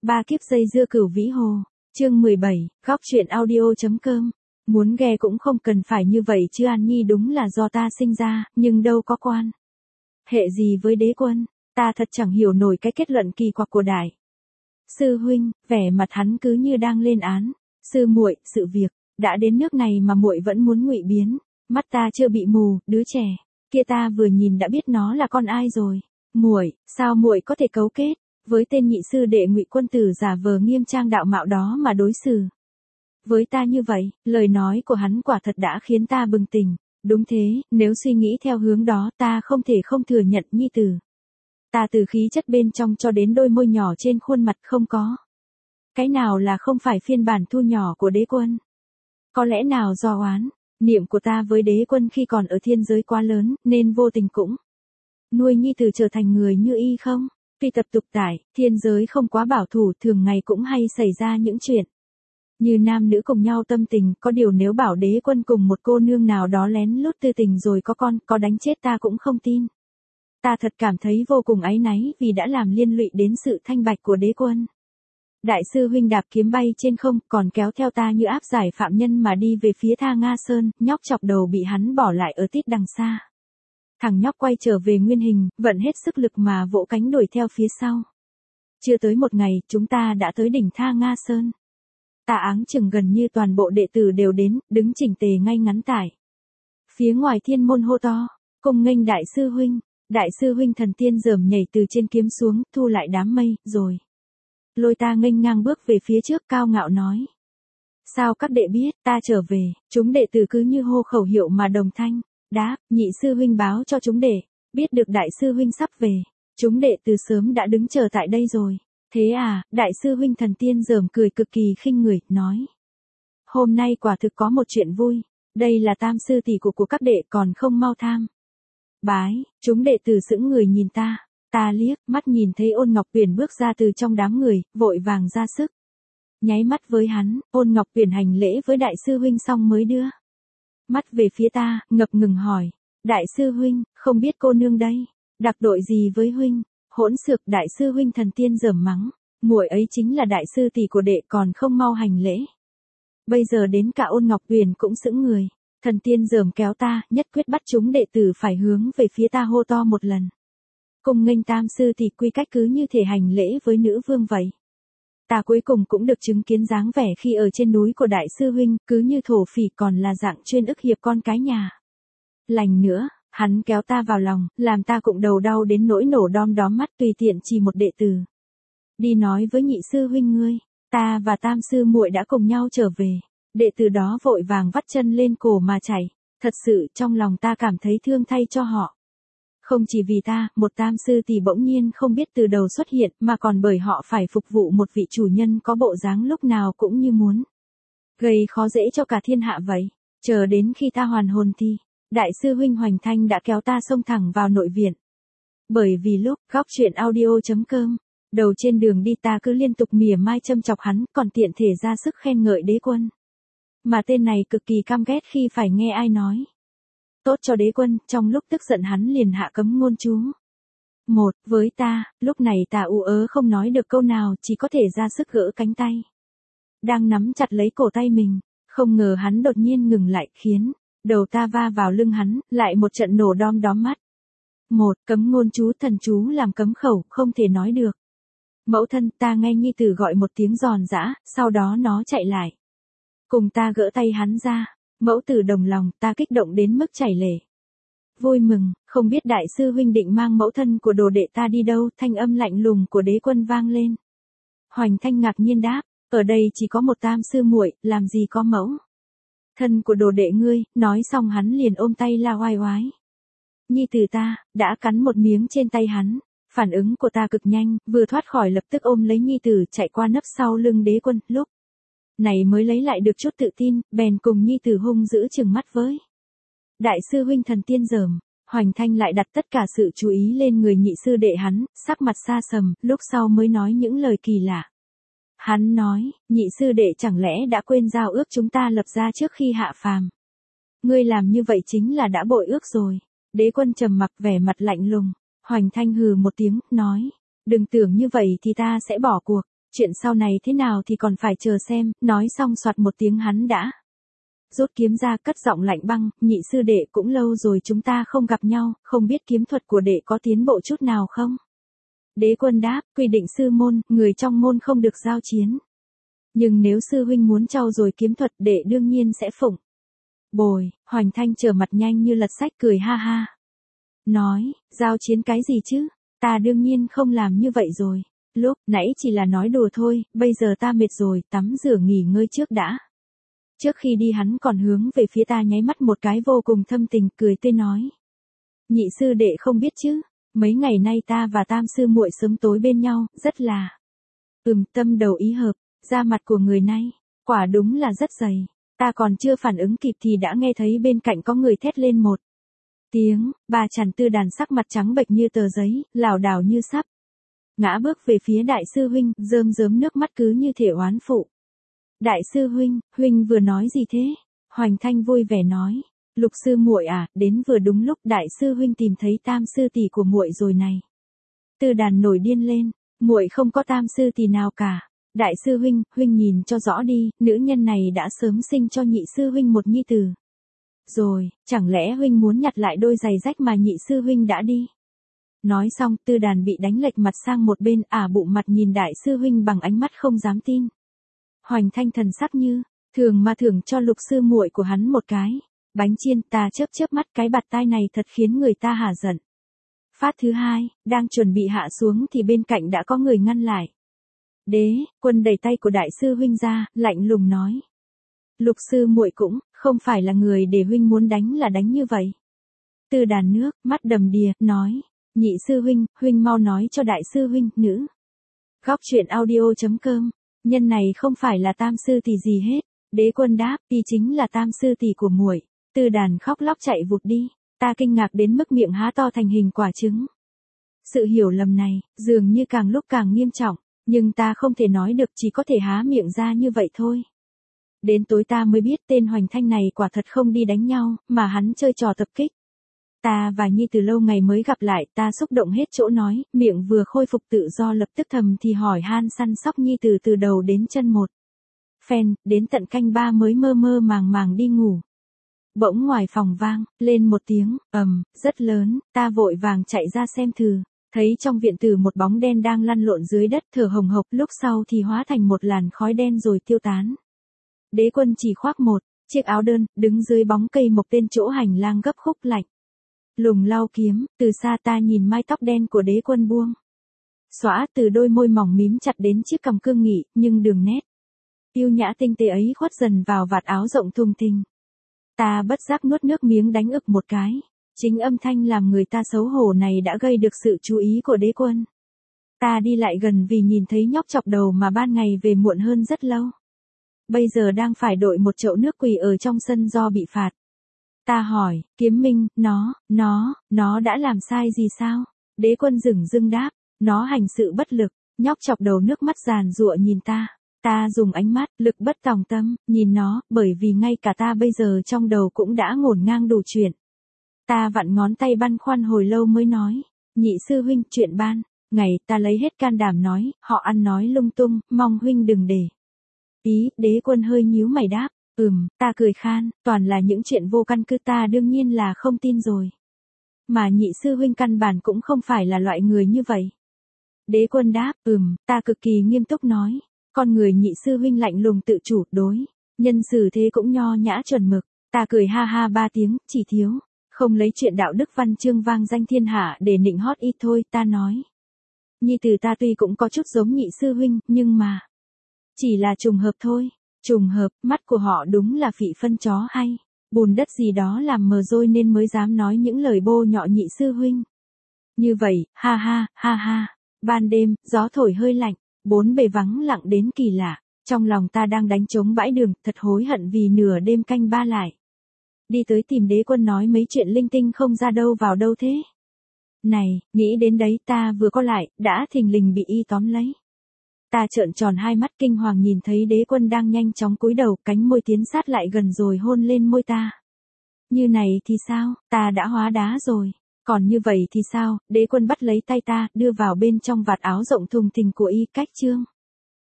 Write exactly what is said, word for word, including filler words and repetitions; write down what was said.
Ba kiếp dây dưa Cửu Vĩ Hồ, chương mười bảy, góc truyện audio.com. Muốn ghe cũng không cần phải như vậy chứ An Nhi đúng là do ta sinh ra, nhưng đâu có quan hệ gì với đế quân, ta thật chẳng hiểu nổi cái kết luận kỳ quặc của đại sư huynh. Vẻ mặt hắn cứ như đang lên án. Sư muội, sự việc đã đến nước này mà muội vẫn muốn ngụy biến, mắt ta chưa bị mù, đứa trẻ kia ta vừa nhìn đã biết nó là con ai rồi. Muội, sao muội có thể cấu kết với tên nhị sư đệ Ngụy Quân Tử giả vờ nghiêm trang đạo mạo đó mà đối xử với ta như vậy? Lời nói của hắn quả thật đã khiến ta bừng tỉnh. Đúng thế, nếu suy nghĩ theo hướng đó ta không thể không thừa nhận nhi tử ta từ khí chất bên trong cho đến đôi môi nhỏ trên khuôn mặt không có cái nào là không phải phiên bản thu nhỏ của đế quân. Có lẽ nào do oán niệm của ta với đế quân khi còn ở thiên giới quá lớn, nên vô tình cũng nuôi nhi tử trở thành người như y không? Tuy tập tục tại thiên giới không quá bảo thủ, thường ngày cũng hay xảy ra những chuyện như nam nữ cùng nhau tâm tình, có điều nếu bảo đế quân cùng một cô nương nào đó lén lút tư tình rồi có con, có đánh chết ta cũng không tin. Ta thật cảm thấy vô cùng áy náy vì đã làm liên lụy đến sự thanh bạch của đế quân. Đại sư huynh đạp kiếm bay trên không, còn kéo theo ta như áp giải phạm nhân mà đi về phía Tha Nga Sơn, nhóc chọc đầu bị hắn bỏ lại ở tít đằng xa. Thằng nhóc quay trở về nguyên hình, vận hết sức lực mà vỗ cánh đuổi theo phía sau. Chưa tới một ngày, chúng ta đã tới đỉnh Tha Nga Sơn. Ta áng chừng gần như toàn bộ đệ tử đều đến, đứng chỉnh tề ngay ngắn tại phía ngoài thiên môn hô to, cùng nghênh đại sư huynh. Đại sư huynh thần tiên rờm nhảy từ trên kiếm xuống, thu lại đám mây, rồi lôi ta nghênh ngang bước về phía trước, cao ngạo nói: sao các đệ biết ta trở về? Chúng đệ tử cứ như hô khẩu hiệu mà đồng thanh đáp: nhị sư huynh báo cho chúng đệ biết được đại sư huynh sắp về. Chúng đệ từ sớm đã đứng chờ tại đây rồi. Thế à? Đại sư huynh thần tiên rờm cười cực kỳ khinh người, nói: hôm nay quả thực có một chuyện vui. Đây là tam sư tỷ của của các đệ, còn không mau tham bái. Chúng đệ tử sững người nhìn ta. Ta liếc mắt nhìn thấy Ôn Ngọc Uyển bước ra từ trong đám người, vội vàng ra sức nháy mắt với hắn. Ôn Ngọc Uyển hành lễ với đại sư huynh xong mới đưa mắt về phía ta, ngập ngừng hỏi: đại sư huynh, không biết cô nương đây đặc đội gì với huynh? Hỗn xược! Đại sư huynh thần tiên rờm mắng: muội ấy chính là đại sư tỷ của đệ, còn không mau hành lễ. Bây giờ đến cả Ôn Ngọc Uyển cũng sững người. Thần tiên rờm kéo ta, nhất quyết bắt chúng đệ tử phải hướng về phía ta hô to một lần: cùng nghênh tam sư tỷ, quy cách cứ như thể hành lễ với nữ vương vậy. Ta cuối cùng cũng được chứng kiến dáng vẻ khi ở trên núi của đại sư huynh, cứ như thổ phỉ, còn là dạng chuyên ức hiếp con cái nhà lành nữa. Hắn kéo ta vào lòng, làm ta cụng đầu đau đến nỗi nổ đom đóm mắt, tùy tiện chỉ một đệ tử: đi nói với nhị sư huynh ngươi, ta và tam sư muội đã cùng nhau trở về. Đệ tử đó vội vàng vắt chân lên cổ mà chạy. Thật sự trong lòng ta cảm thấy thương thay cho họ. Không chỉ vì ta, một tam sư tỷ bỗng nhiên không biết từ đầu xuất hiện, mà còn bởi họ phải phục vụ một vị chủ nhân có bộ dáng lúc nào cũng như muốn gây khó dễ cho cả thiên hạ vậy. Chờ đến khi ta hoàn hồn thì đại sư huynh Hoành Thanh đã kéo ta xông thẳng vào nội viện. Bởi vì lúc góc truyện audio.com, đầu trên đường đi ta cứ liên tục mỉa mai châm chọc hắn, còn tiện thể ra sức khen ngợi đế quân. Mà tên này cực kỳ căm ghét khi phải nghe ai nói tốt cho đế quân, trong lúc tức giận hắn liền hạ cấm ngôn chú một với ta. Lúc này ta ú ớ không nói được câu nào, chỉ có thể ra sức gỡ cánh tay đang nắm chặt lấy cổ tay mình. Không ngờ hắn đột nhiên ngừng lại, khiến đầu ta va vào lưng hắn, lại một trận nổ đom đóm mắt. Một cấm ngôn chú, thần chú làm cấm khẩu, không thể nói được. Mẫu thân! Ta nghe nhi tử gọi một tiếng giòn giã, sau đó nó chạy lại cùng ta gỡ tay hắn ra. Mẫu tử đồng lòng, ta kích động đến mức chảy lệ. Vui mừng, không biết đại sư huynh định mang mẫu thân của đồ đệ ta đi đâu? Thanh âm lạnh lùng của đế quân vang lên. Hoành Thanh ngạc nhiên đáp: ở đây chỉ có một tam sư muội, làm gì có mẫu thân của đồ đệ ngươi. Nói xong hắn liền ôm tay la oai oái. Nhi tử ta đã cắn một miếng trên tay hắn. Phản ứng của ta cực nhanh, vừa thoát khỏi lập tức ôm lấy nhi tử chạy qua nấp sau lưng đế quân. Lúc này mới lấy lại được chút tự tin, bèn cùng nhi tử hung dữ trừng mắt với đại sư huynh thần tiên rờm. Hoành Thanh lại đặt tất cả sự chú ý lên người nhị sư đệ hắn, sắc mặt xa sầm, lúc sau mới nói những lời kỳ lạ. Hắn nói: nhị sư đệ chẳng lẽ đã quên giao ước chúng ta lập ra trước khi hạ phàm? Ngươi làm như vậy chính là đã bội ước rồi. Đế quân trầm mặc, vẻ mặt lạnh lùng. Hoành Thanh hừ một tiếng, nói: đừng tưởng như vậy thì ta sẽ bỏ cuộc. chuyện sau này thế nào thì còn phải chờ xem, nói xong soạt một tiếng hắn đã rút kiếm ra, cất giọng lạnh băng, nhị sư đệ cũng lâu rồi chúng ta không gặp nhau, không biết kiếm thuật của đệ có tiến bộ chút nào không? Đế Quân đáp, quy định sư môn, người trong môn không được giao chiến. Nhưng nếu sư huynh muốn trau dồi kiếm thuật, đệ đương nhiên sẽ phụng bồi. Hoành Thanh trở mặt nhanh như lật sách cười ha ha. Nói, giao chiến cái gì chứ? Ta đương nhiên không làm như vậy rồi. Lúc nãy chỉ là nói đùa thôi, bây giờ ta mệt rồi, tắm rửa nghỉ ngơi trước đã. Trước khi đi hắn còn hướng về phía ta nháy mắt một cái vô cùng thâm tình, cười tươi nói. Nhị sư đệ không biết chứ, mấy ngày nay ta và tam sư muội sớm tối bên nhau, rất là ừm tâm đầu ý hợp, da mặt của người này, quả đúng là rất dày. Ta còn chưa phản ứng kịp thì đã nghe thấy bên cạnh có người thét lên một tiếng, bà Trần Tư Đàn sắc mặt trắng bệch như tờ giấy, lảo đảo như sắp ngã bước về phía đại sư huynh, rơm rớm nước mắt cứ như thể oán phụ. Đại sư huynh, huynh vừa nói gì thế? Hoành Thanh vui vẻ nói, Lục sư muội à, đến vừa đúng lúc đại sư huynh tìm thấy tam sư tỷ của muội rồi này. Tư Đàn nổi điên lên, muội không có tam sư tỷ nào cả. Đại sư huynh, huynh nhìn cho rõ đi, nữ nhân này đã sớm sinh cho nhị sư huynh một nhi tử. Rồi, chẳng lẽ huynh muốn nhặt lại đôi giày rách mà nhị sư huynh đã đi? Nói xong, Tư Đàn bị đánh lệch mặt sang một bên, ả bụng mặt nhìn đại sư huynh bằng ánh mắt không dám tin. Hoành Thanh thần sắc như thường mà thưởng cho lục sư muội của hắn một cái bánh chiên, ta chớp chớp mắt, cái bạt tai này thật khiến người ta hả giận. Phát thứ hai, đang chuẩn bị hạ xuống thì bên cạnh đã có người ngăn lại. Đế Quân đẩy tay của đại sư huynh ra, lạnh lùng nói. Lục sư muội cũng không phải là người để huynh muốn đánh là đánh như vậy. Tư Đàn nước, mắt đầm đìa, nói. Nhị sư huynh, huynh mau nói cho đại sư huynh, nữ. Góc truyện audio chấm com, nhân này không phải là tam sư tỷ gì hết. Đế Quân đáp, y chính là tam sư tỷ của muội. Tư Đàn khóc lóc chạy vụt đi, ta kinh ngạc đến mức miệng há to thành hình quả trứng. Sự hiểu lầm này, dường như càng lúc càng nghiêm trọng, nhưng ta không thể nói được, chỉ có thể há miệng ra như vậy thôi. Đến tối ta mới biết tên Hoành Thanh này quả thật không đi đánh nhau, mà hắn chơi trò tập kích. Ta và Nhi từ lâu ngày mới gặp lại, ta xúc động hết chỗ nói, miệng vừa khôi phục tự do lập tức thầm thì hỏi han săn sóc Nhi từ từ đầu đến chân một phen, đến tận canh ba mới mơ mơ màng màng đi ngủ. Bỗng ngoài phòng vang lên một tiếng ầm rất lớn, ta vội vàng chạy ra xem thử, thấy trong viện tử một bóng đen đang lăn lộn dưới đất thở hồng hộc, lúc sau thì hóa thành một làn khói đen rồi tiêu tán. Đế Quân chỉ khoác một chiếc áo đơn, đứng dưới bóng cây mộc bên chỗ hành lang gấp khúc lạnh lùng lau kiếm. Từ xa ta nhìn mái tóc đen của Đế Quân buông xõa, từ đôi môi mỏng mím chặt đến chiếc cằm cương nghị, nhưng đường nét yêu nhã tinh tế ấy khuất dần vào vạt áo rộng thùng thình. Ta bất giác nuốt nước miếng đánh ực một cái. Chính âm thanh làm người ta xấu hổ này đã gây được sự chú ý của Đế Quân. Ta đi lại gần vì nhìn thấy nhóc chọc đầu mà ban ngày về muộn hơn rất lâu. Bây giờ đang phải đội một chậu nước quỳ ở trong sân do bị phạt. Ta hỏi, Kiếm Minh, nó, nó, nó đã làm sai gì sao? Đế Quân dửng dưng đáp, nó hành sự bất lực. Nhóc chọc đầu nước mắt giàn giụa nhìn ta. Ta dùng ánh mắt, lực bất tòng tâm, nhìn nó, bởi vì ngay cả ta bây giờ trong đầu cũng đã ngổn ngang đủ chuyện. Ta vặn ngón tay băn khoăn hồi lâu mới nói, nhị sư huynh, chuyện ban ngày, ta lấy hết can đảm nói, họ ăn nói lung tung, mong huynh đừng để ý. Đế Quân hơi nhíu mày đáp, ừm, ta cười khan, toàn là những chuyện vô căn cứ, ta đương nhiên là không tin rồi. Mà nhị sư huynh căn bản cũng không phải là loại người như vậy. Đế Quân đáp, ừm, ta cực kỳ nghiêm túc nói. Con người nhị sư huynh lạnh lùng tự chủ, đối nhân xử thế cũng nho nhã chuẩn mực. Ta cười ha ha ba tiếng, chỉ thiếu không lấy chuyện đạo đức văn chương vang danh thiên hạ để nịnh hót ít thôi. Ta nói, Nhi từ ta tuy cũng có chút giống nhị sư huynh, nhưng mà chỉ là trùng hợp thôi. Trùng hợp, mắt của họ đúng là phị phân chó hay bùn đất gì đó làm mờ rồi nên mới dám nói những lời bô nhọ nhị sư huynh như vậy. Ha ha, ha ha. Ban đêm, gió thổi hơi lạnh, bốn bề vắng lặng đến kỳ lạ. Trong lòng ta đang đánh trống bãi đường, thật hối hận vì nửa đêm canh ba lại đi tới tìm Đế Quân nói mấy chuyện linh tinh không ra đâu vào đâu thế. Này, nghĩ đến đấy ta vừa có lại, đã thình lình bị y tóm lấy. Ta trợn tròn hai mắt kinh hoàng nhìn thấy Đế Quân đang nhanh chóng cúi đầu, cánh môi tiến sát lại gần rồi hôn lên môi ta. Như này thì sao, ta đã hóa đá rồi. Còn như vậy thì sao? Đế Quân bắt lấy tay ta, đưa vào bên trong vạt áo rộng thùng thình của y, cách chương.